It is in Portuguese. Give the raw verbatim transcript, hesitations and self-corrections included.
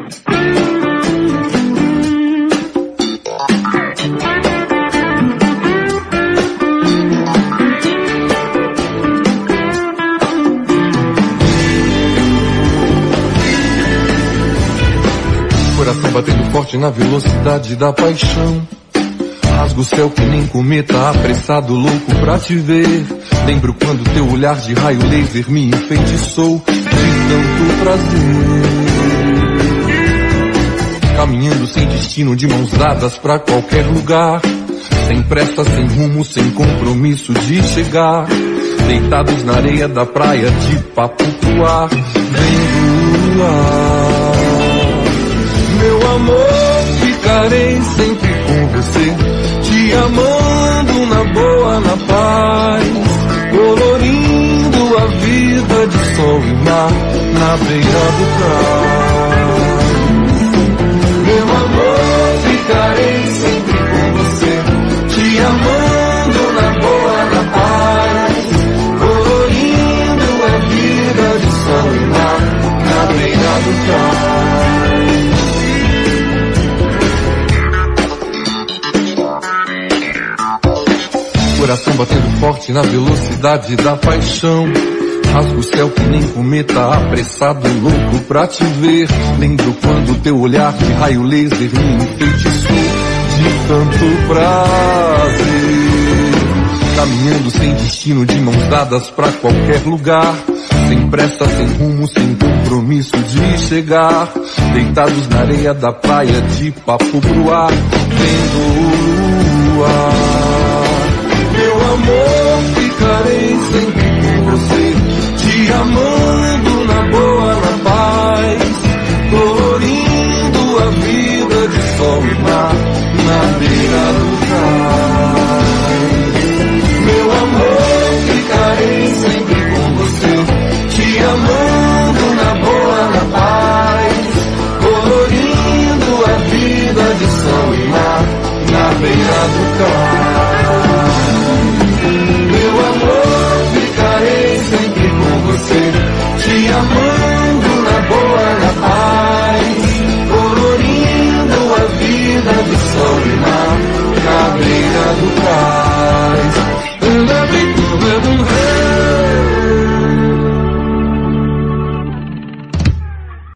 Coração batendo forte na velocidade da paixão. Rasgo o céu que nem cometa, apressado, louco pra te ver. Lembro quando teu olhar de raio laser me enfeitiçou de tanto prazer. Caminhando sem destino, de mãos dadas pra qualquer lugar. Sem pressa, sem rumo, sem compromisso de chegar. Deitados na areia da praia, de papo pro ar. Vem do ar. Meu amor, ficarei sempre com você, te amando na boa, na paz, colorindo a vida de sol e mar, na beira do cais. Meu amor, ficarei sempre com você, te amando na boa, na paz, colorindo a vida de sol e mar, na beira do cais. Coração batendo forte na velocidade da paixão. Rasgo o céu que nem cometa, apressado, louco pra te ver. Lembro quando teu olhar de raio laser me enfeitiçou de tanto prazer. Caminhando sem destino, de mãos dadas pra qualquer lugar. Sem pressa, sem rumo, sem compromisso de chegar. Deitados na areia da praia, de papo pro ar, vendo o ar. Meu amor, ficarei sempre com você, te amando